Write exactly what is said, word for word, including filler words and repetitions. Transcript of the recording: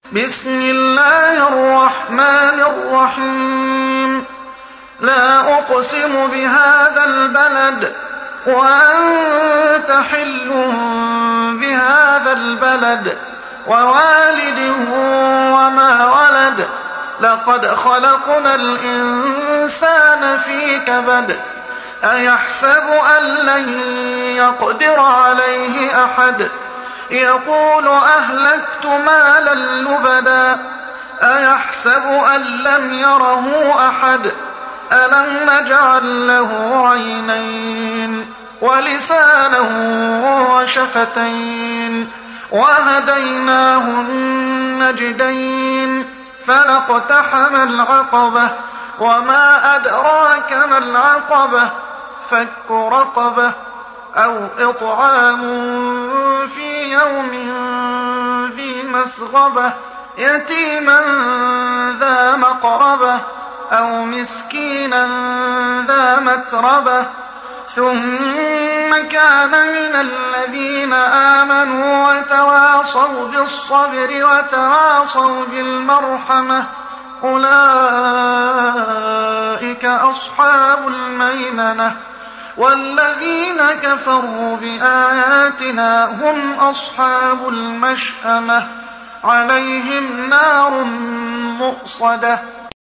بسم الله الرحمن الرحيم. لا أقسم بهذا البلد وأنت حل بهذا البلد ووالد وما ولد. لقد خلقنا الإنسان في كبد. أيحسب أن لن يقدر عليه أحد. يقول أهلكت مالا لبدا. أيحسب أن لم يره أحد. ألم نجعل له عينين ولسانا وشفتين وهديناه النجدين. فلاقتحم العقبة وما أدراك ما العقبة. فك رقبة أو إطعام في يوم ذي مسغبة يتيما ذا مقربة أو مسكينا ذا متربة. ثم كان من الذين آمنوا وتواصوا بالصبر وتواصوا بالمرحمة أولئك أصحاب الميمنة. والذين كفروا بآياتنا هم أصحاب المشأمة عليهم نار مؤصدة.